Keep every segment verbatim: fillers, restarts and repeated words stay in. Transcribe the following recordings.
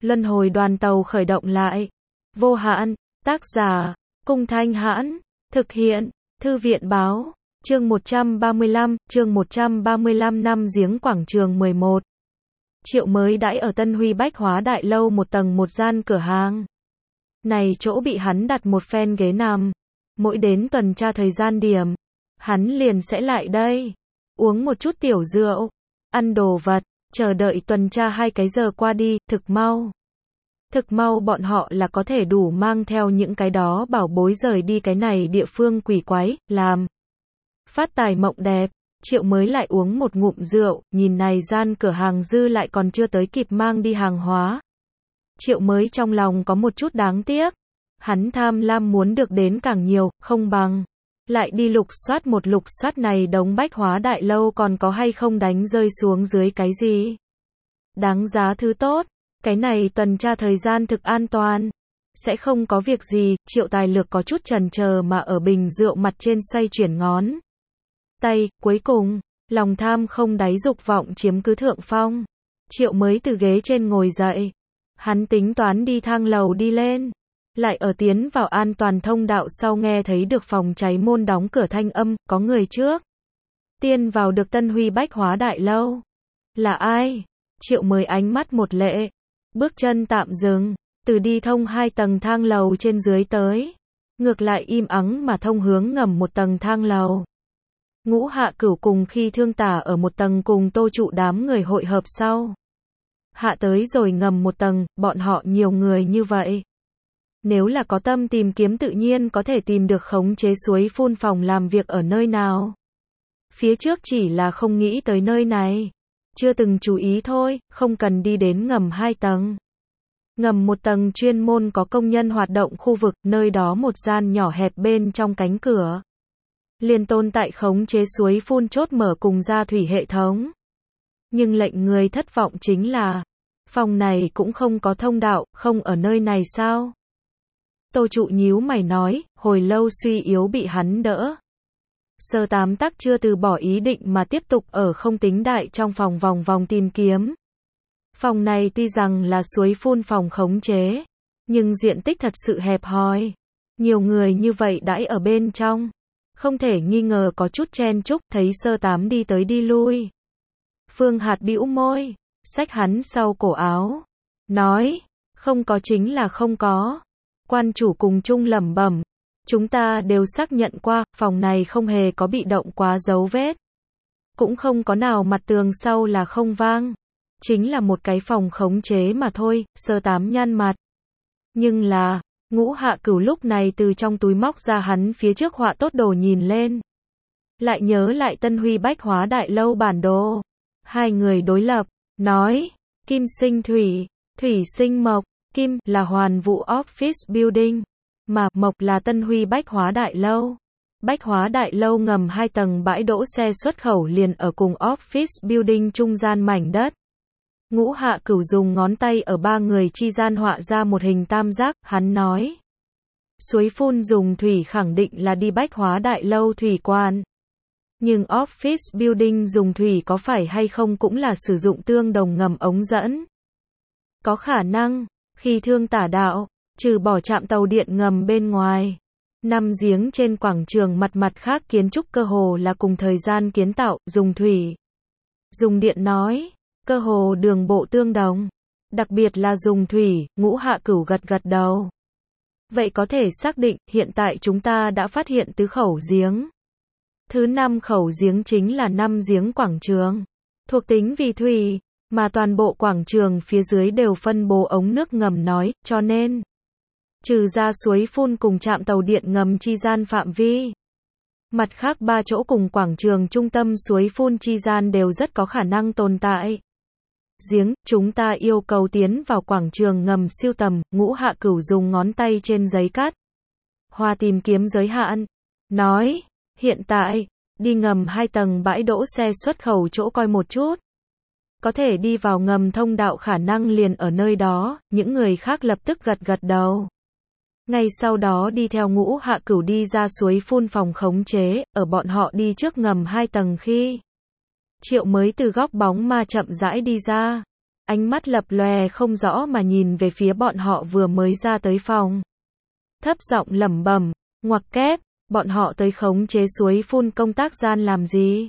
Luân hồi đoàn tàu khởi động lại. Vô hạn, tác giả, Cung Thanh Hãn, thực hiện, Thư viện Báo, chương một trăm ba mươi lăm, chương một trăm ba mươi lăm năm giếng quảng trường mười một. Triệu mới đãi ở Tân Huy Bách Hóa Đại Lâu một tầng một gian cửa hàng. Này chỗ bị hắn đặt một phen ghế nằm. Mỗi đến tuần tra thời gian điểm, hắn liền sẽ lại đây. Uống một chút tiểu rượu, ăn đồ vật, chờ đợi tuần tra hai cái giờ qua đi, thực mau. Thực mau bọn họ là có thể đủ mang theo những cái đó bảo bối rời đi cái này địa phương quỷ quái, làm. Phát tài mộng đẹp, Triệu mới lại uống một ngụm rượu, nhìn này gian cửa hàng dư lại còn chưa tới kịp mang đi hàng hóa. Triệu mới trong lòng có một chút đáng tiếc. Hắn tham lam muốn được đến càng nhiều, không bằng lại đi lục soát một lục soát này đống Bách Hóa Đại Lâu còn có hay không đánh rơi xuống dưới cái gì. Đáng giá thứ tốt, cái này tuần tra thời gian thực an toàn, sẽ không có việc gì. Triệu Tài Lược có chút chần chờ mà ở bình rượu mặt trên xoay chuyển ngón tay, cuối cùng, lòng tham không đáy dục vọng chiếm cứ thượng phong. Triệu mới từ ghế trên ngồi dậy, hắn tính toán đi thang lầu đi lên. Lại ở tiến vào an toàn thông đạo sau nghe thấy được phòng cháy môn đóng cửa thanh âm, có người trước tiên vào được Tân Huy Bách Hóa Đại Lâu. Là ai? Triệu mới ánh mắt một lệ, bước chân tạm dừng, từ đi thông hai tầng thang lầu trên dưới tới, ngược lại im ắng mà thông hướng ngầm một tầng thang lầu. Ngũ Hạ Cửu cùng Khi Thương Tả ở một tầng cùng Tô Trụ đám người hội hợp sau. Hạ tới rồi ngầm một tầng, bọn họ nhiều người như vậy. Nếu là có tâm tìm kiếm tự nhiên có thể tìm được khống chế suối phun phòng làm việc ở nơi nào. Phía trước chỉ là không nghĩ tới nơi này. Chưa từng chú ý thôi, không cần đi đến ngầm hai tầng. Ngầm một tầng chuyên môn có công nhân hoạt động khu vực, nơi đó một gian nhỏ hẹp bên trong cánh cửa. Liên tồn tại khống chế suối phun chốt mở cùng ra thủy hệ thống. Nhưng lệnh người thất vọng chính là, phòng này cũng không có thông đạo, không ở nơi này sao? Tô Trụ nhíu mày nói, hồi lâu suy yếu bị hắn đỡ. Sơ Tám Tắc chưa từ bỏ ý định mà tiếp tục ở không tính đại trong phòng vòng vòng tìm kiếm. Phòng này tuy rằng là suối phun phòng khống chế, nhưng diện tích thật sự hẹp hòi. Nhiều người như vậy đãi ở bên trong. Không thể nghi ngờ có chút chen chúc, thấy Sơ Tám đi tới đi lui. Phương Hạt bĩu môi, xách hắn sau cổ áo. Nói, không có chính là không có. Quan chủ cùng chung lẩm bẩm, chúng ta đều xác nhận qua, phòng này không hề có bị động quá dấu vết. Cũng không có nào mặt tường sau là không vang. Chính là một cái phòng khống chế mà thôi. Sơ Tám nhăn mặt. Nhưng là, Ngũ Hạ Cửu lúc này từ trong túi móc ra hắn phía trước họa tốt đồ nhìn lên. Lại nhớ lại Tân Huy Bách Hóa Đại Lâu bản đồ. Hai người đối lập, nói, kim sinh thủy, thủy sinh mộc. Kim là Hoàn Vũ Office Building, mà mộc là Tân Huy Bách Hóa Đại Lâu. Bách Hóa Đại Lâu ngầm hai tầng bãi đỗ xe xuất khẩu liền ở cùng Office Building trung gian mảnh đất. Ngũ Hạ Cửu dùng ngón tay ở ba người chi gian họa ra một hình tam giác, hắn nói. Suối phun dùng thủy khẳng định là đi Bách Hóa Đại Lâu thủy quan. Nhưng Office Building dùng thủy có phải hay không cũng là sử dụng tương đồng ngầm ống dẫn. Có khả năng. Khi Thương Tả đạo, trừ bỏ trạm tàu điện ngầm bên ngoài, năm giếng trên quảng trường mặt mặt khác kiến trúc cơ hồ là cùng thời gian kiến tạo, dùng thủy, dùng điện nói, cơ hồ đường bộ tương đồng, đặc biệt là dùng thủy. Ngũ Hạ Cửu gật gật đầu. Vậy có thể xác định, hiện tại chúng ta đã phát hiện tứ khẩu giếng. Thứ năm khẩu giếng chính là năm giếng quảng trường, thuộc tính vì thủy. Mà toàn bộ quảng trường phía dưới đều phân bố ống nước ngầm nói, cho nên, trừ ra suối phun cùng trạm tàu điện ngầm chi gian phạm vi. Mặt khác ba chỗ cùng quảng trường trung tâm suối phun chi gian đều rất có khả năng tồn tại. Giếng, chúng ta yêu cầu tiến vào quảng trường ngầm siêu tầm. Ngũ Hạ Cửu dùng ngón tay trên giấy cắt hoa tìm kiếm giới hạn. Nói, hiện tại, đi ngầm hai tầng bãi đỗ xe xuất khẩu chỗ coi một chút. Có thể đi vào ngầm thông đạo khả năng liền ở nơi đó. Những người khác lập tức gật gật đầu. Ngay sau đó đi theo Ngũ Hạ Cửu đi ra suối phun phòng khống chế. Ở bọn họ đi trước ngầm hai tầng khi Triệu mới từ góc bóng ma chậm rãi đi ra. ánh mắt lập lòe không rõ mà nhìn về phía bọn họ vừa mới ra tới phòng. Thấp giọng lẩm bẩm, ngoặc kép, bọn họ tới khống chế suối phun công tác gian làm gì?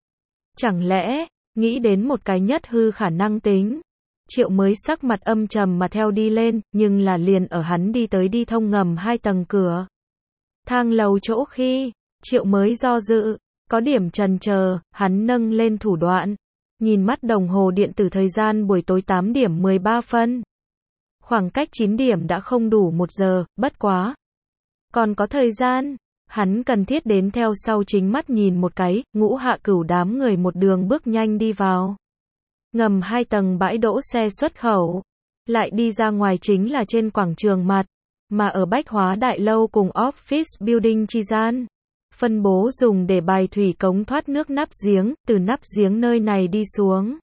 Chẳng lẽ, nghĩ đến một cái nhất hư khả năng tính. Triệu mới sắc mặt âm trầm mà theo đi lên, nhưng là liền ở hắn đi tới đi thông ngầm hai tầng cửa thang lầu chỗ khi, Triệu mới do dự, có điểm chần chờ, hắn nâng lên thủ đoạn, nhìn mắt đồng hồ điện tử thời gian buổi tối tám điểm mười ba phân. Khoảng cách chín điểm đã không đủ một giờ, bất quá. Còn có thời gian, hắn cần thiết đến theo sau chính mắt nhìn một cái, Ngũ Hạ Cửu đám người một đường bước nhanh đi vào. Ngầm hai tầng bãi đỗ xe xuất khẩu, lại đi ra ngoài chính là trên quảng trường mặt, mà ở Bách Hóa Đại Lâu cùng Office Building chi gian. Phân bố dùng để bài thủy cống thoát nước nắp giếng, từ nắp giếng nơi này đi xuống.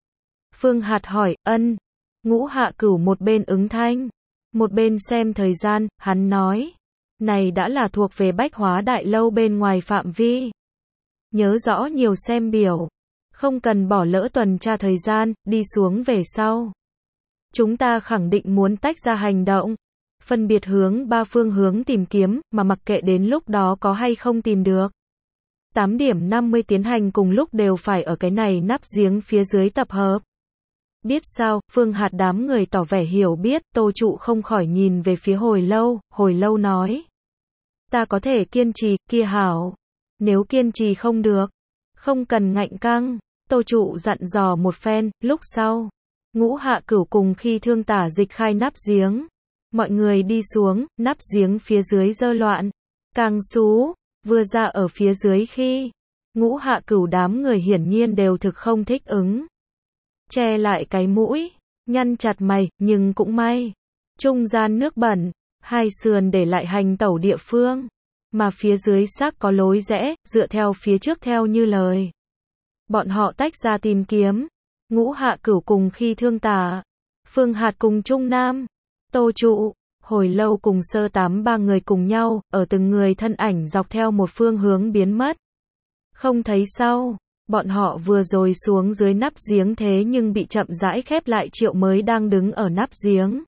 Phương Hạt hỏi, ân. Ngũ Hạ Cửu một bên ứng thanh, một bên xem thời gian, hắn nói. Này đã là thuộc về Bách Hóa Đại Lâu bên ngoài phạm vi. Nhớ rõ nhiều xem biểu. Không cần bỏ lỡ tuần tra thời gian, đi xuống về sau. Chúng ta khẳng định muốn tách ra hành động. Phân biệt hướng ba phương hướng tìm kiếm, mà mặc kệ đến lúc đó có hay không tìm được. tám điểm năm mươi tiến hành cùng lúc đều phải ở cái này nắp giếng phía dưới tập hợp. Biết sao, Phương Hạt đám người tỏ vẻ hiểu biết, Tô Trụ không khỏi nhìn về phía Hồi Lâu, Hồi Lâu nói. Ta có thể kiên trì, kia hảo. Nếu kiên trì không được, không cần ngạnh căng. Tô Trụ dặn dò một phen, lúc sau. Ngũ Hạ Cửu cùng khi thương tả dịch khai nắp giếng. Mọi người đi xuống, nắp giếng phía dưới dơ loạn. Càng xú, vừa ra ở phía dưới khi. Ngũ Hạ Cửu đám người hiển nhiên đều thực không thích ứng. Che lại cái mũi, nhăn chặt mày, nhưng cũng may. Trung gian nước bẩn, hai sườn để lại hành tẩu địa phương. Mà phía dưới xác có lối rẽ, dựa theo phía trước theo như lời. Bọn họ tách ra tìm kiếm. Ngũ Hạ Cửu cùng khi thương tả. Phương Hạt cùng Trung Nam. Tô Trụ, Hồi Lâu cùng Sơ Tám ba người cùng nhau, ở từng người thân ảnh dọc theo một phương hướng biến mất. Không thấy sau, bọn họ vừa rồi xuống dưới nắp giếng thế nhưng bị chậm rãi khép lại. Triệu mới đang đứng ở nắp giếng.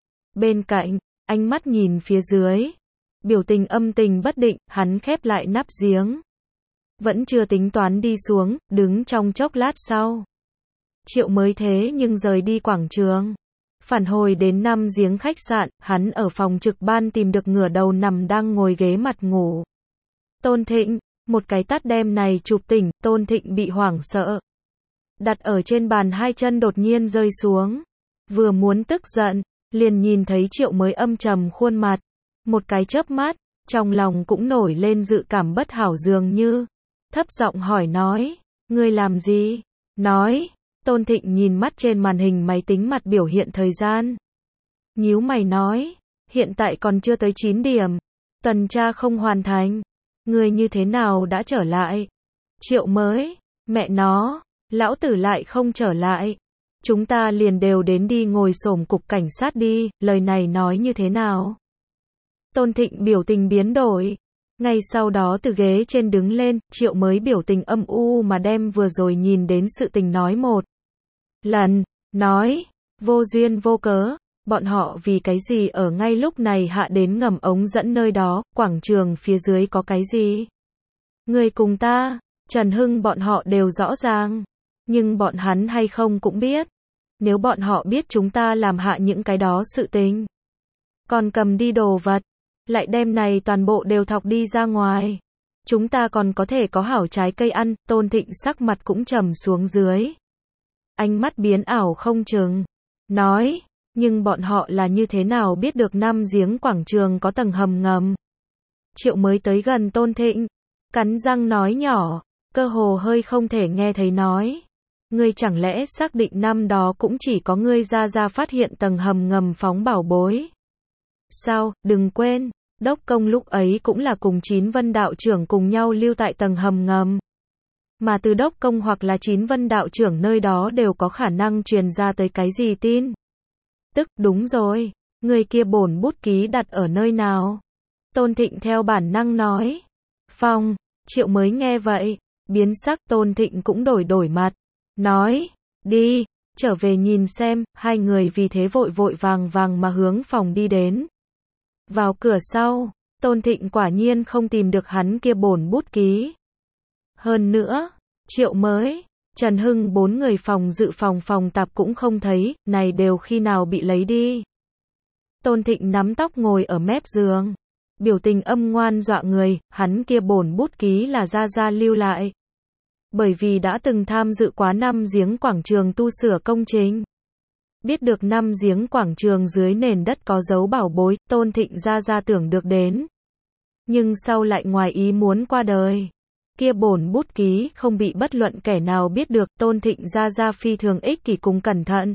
Bên cạnh, ánh mắt nhìn phía dưới. Biểu tình âm tình bất định, hắn khép lại nắp giếng. Vẫn chưa tính toán đi xuống, đứng trong chốc lát sau. Triệu mới thế nhưng rời đi quảng trường. Phản hồi đến năm giếng khách sạn, hắn ở phòng trực ban tìm được ngửa đầu nằm đang ngồi ghế mặt ngủ. Tôn Thịnh, một cái tát đem này chụp tỉnh, Tôn Thịnh bị hoảng sợ. Đặt ở trên bàn hai chân đột nhiên rơi xuống. Vừa muốn tức giận, liền nhìn thấy Triệu mới âm trầm khuôn mặt. Một cái chớp mắt, trong lòng cũng nổi lên dự cảm bất hảo dường như. Thấp giọng hỏi nói, ngươi làm gì? Nói, Tôn Thịnh nhìn mắt trên màn hình máy tính mặt biểu hiện thời gian. Nhíu mày nói, hiện tại còn chưa tới chín điểm. Tuần tra không hoàn thành. Ngươi như thế nào đã trở lại? Triệu mới, mẹ nó, lão tử lại không trở lại. Chúng ta liền đều đến đi ngồi xổm cục cảnh sát đi, lời này nói như thế nào? Tôn Thịnh biểu tình biến đổi. Ngay sau đó từ ghế trên đứng lên, Triệu mới biểu tình âm u mà đem vừa rồi nhìn đến sự tình nói một lần, nói, vô duyên vô cớ, bọn họ vì cái gì ở ngay lúc này hạ đến ngầm ống dẫn nơi đó, quảng trường phía dưới có cái gì? Người cùng ta, Trần Hưng bọn họ đều rõ ràng, nhưng bọn hắn hay không cũng biết. Nếu bọn họ biết chúng ta làm hạ những cái đó sự tình, còn cầm đi đồ vật, lại đem này toàn bộ đều thọc đi ra ngoài. Chúng ta còn có thể có hảo trái cây ăn. Tôn Thịnh sắc mặt cũng trầm xuống dưới. Ánh mắt biến ảo không chừng. Nói, nhưng bọn họ là như thế nào biết được năm giếng quảng trường có tầng hầm ngầm? Triệu mới tới gần Tôn Thịnh, cắn răng nói nhỏ, cơ hồ hơi không thể nghe thấy nói. Ngươi chẳng lẽ xác định năm đó cũng chỉ có ngươi ra ra phát hiện tầng hầm ngầm phóng bảo bối? Sao, đừng quên. Đốc công lúc ấy cũng là cùng Chín Vân đạo trưởng cùng nhau lưu tại tầng hầm ngầm. Mà từ đốc công hoặc là Chín Vân đạo trưởng nơi đó đều có khả năng truyền ra tới cái gì tin. Tức, đúng rồi, người kia bổn bút ký đặt ở nơi nào? Tôn Thịnh theo bản năng nói. Phong, Triệu mới nghe vậy, biến sắc. Tôn Thịnh cũng đổi đổi mặt. Nói, đi, trở về nhìn xem, hai người vì thế vội vội vàng vàng mà hướng phòng đi đến. Vào cửa sau, Tôn Thịnh quả nhiên không tìm được hắn kia bổn bút ký. Hơn nữa, Triệu Mới, Trần Hưng bốn người phòng dự phòng phòng tạp cũng không thấy, này đều khi nào bị lấy đi. Tôn Thịnh nắm tóc ngồi ở mép giường, biểu tình âm ngoan dọa người, hắn kia bổn bút ký là Gia Gia lưu lại. Bởi vì đã từng tham dự quá năm giếng quảng trường tu sửa công trình. Biết được năm giếng quảng trường dưới nền đất có dấu bảo bối, Tôn Thịnh Gia Gia tưởng được đến. Nhưng sau lại ngoài ý muốn qua đời. Kia bổn bút ký không bị bất luận kẻ nào biết được, Tôn Thịnh Gia Gia phi thường ích kỷ cùng cẩn thận.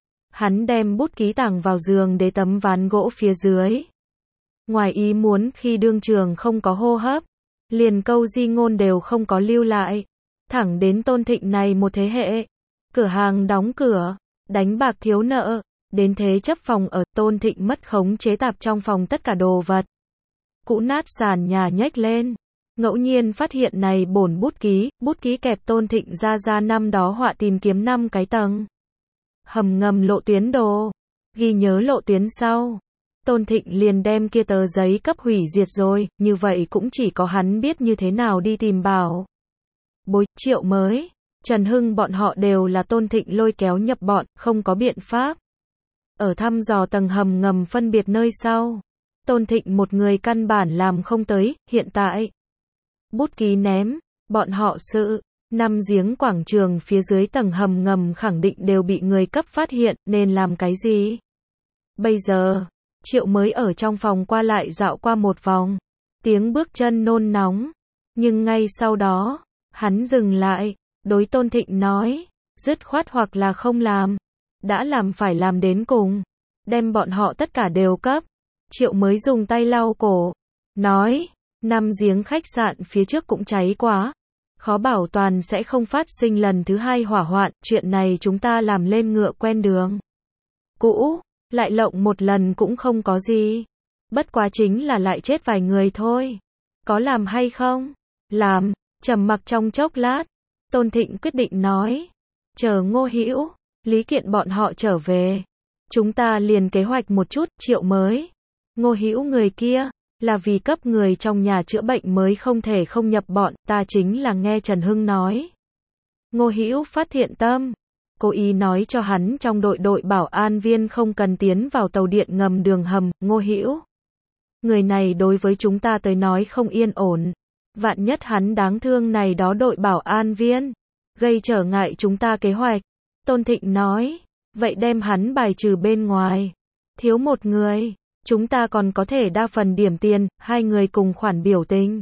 Hắn đem bút ký tàng vào giường đế tấm ván gỗ phía dưới. Ngoài ý muốn khi đương trường không có hô hấp, liền câu di ngôn đều không có lưu lại. Thẳng đến Tôn Thịnh này một thế hệ, cửa hàng đóng cửa, đánh bạc thiếu nợ, đến thế chấp phòng ở, Tôn Thịnh mất khống chế tạp trong phòng tất cả đồ vật. Cũ nát sàn nhà nhếch lên, ngẫu nhiên phát hiện này bổn bút ký, bút ký kẹp Tôn Thịnh Gia Gia năm đó họa tìm kiếm năm cái tầng. Hầm ngầm lộ tuyến đồ, ghi nhớ lộ tuyến sau. Tôn Thịnh liền đem kia tờ giấy cấp hủy diệt rồi, như vậy cũng chỉ có hắn biết như thế nào đi tìm bảo. Bối, Triệu Mới, Trần Hưng bọn họ đều là Tôn Thịnh lôi kéo nhập bọn, không có biện pháp. Ở thăm dò tầng hầm ngầm phân biệt nơi sau, Tôn Thịnh một người căn bản làm không tới, hiện tại. Bút ký ném, bọn họ sự, năm giếng quảng trường phía dưới tầng hầm ngầm khẳng định đều bị người cấp phát hiện, nên làm cái gì? Bây giờ, Triệu Mới ở trong phòng qua lại dạo qua một vòng, tiếng bước chân nôn nóng, nhưng ngay sau đó, hắn dừng lại, đối Tôn Thịnh nói, dứt khoát hoặc là không làm, đã làm phải làm đến cùng, đem bọn họ tất cả đều cấp. Triệu Mới dùng tay lau cổ, nói, năm giếng khách sạn phía trước cũng cháy quá, khó bảo toàn sẽ không phát sinh lần thứ hai hỏa hoạn, chuyện này chúng ta làm lên ngựa quen đường. Cũ, lại lộng một lần cũng không có gì, bất quá chính là lại chết vài người thôi. Có làm hay không? Làm. Trầm mặc trong chốc lát, Tôn Thịnh quyết định nói, chờ Ngô Hữu, Lý Kiện bọn họ trở về, chúng ta liền kế hoạch một chút. Triệu Mới, Ngô Hữu người kia, là vì cấp người trong nhà chữa bệnh mới không thể không nhập bọn, ta chính là nghe Trần Hưng nói. Ngô Hữu phát thiện tâm, cố ý nói cho hắn trong đội đội bảo an viên không cần tiến vào tàu điện ngầm đường hầm. Ngô Hữu, người này đối với chúng ta tới nói không yên ổn. Vạn nhất hắn đáng thương này đó đội bảo an viên, gây trở ngại chúng ta kế hoạch. Tôn Thịnh nói, vậy đem hắn bài trừ bên ngoài. Thiếu một người, chúng ta còn có thể đa phần điểm tiền, hai người cùng khoản biểu tình.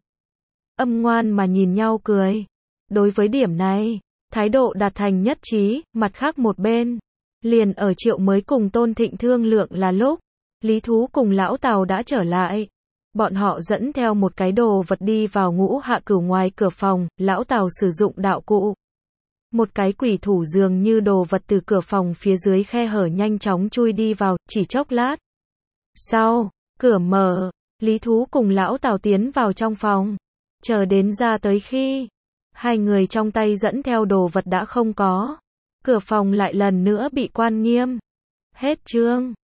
Âm ngoan mà nhìn nhau cười. Đối với điểm này, thái độ đạt thành nhất trí, mặt khác một bên. Liền ở Triệu Mới cùng Tôn Thịnh thương lượng là lúc, Lý Thú cùng Lão Tào đã trở lại. Bọn họ dẫn theo một cái đồ vật đi vào Ngũ Hạ Cửu ngoài cửa phòng, Lão Tào sử dụng đạo cụ. Một cái quỷ thủ dường như đồ vật từ cửa phòng phía dưới khe hở nhanh chóng chui đi vào, chỉ chốc lát. Sau, cửa mở, Lý Thú cùng Lão Tào tiến vào trong phòng. Chờ đến ra tới khi, hai người trong tay dẫn theo đồ vật đã không có. Cửa phòng lại lần nữa bị quan nghiêm. Hết chương.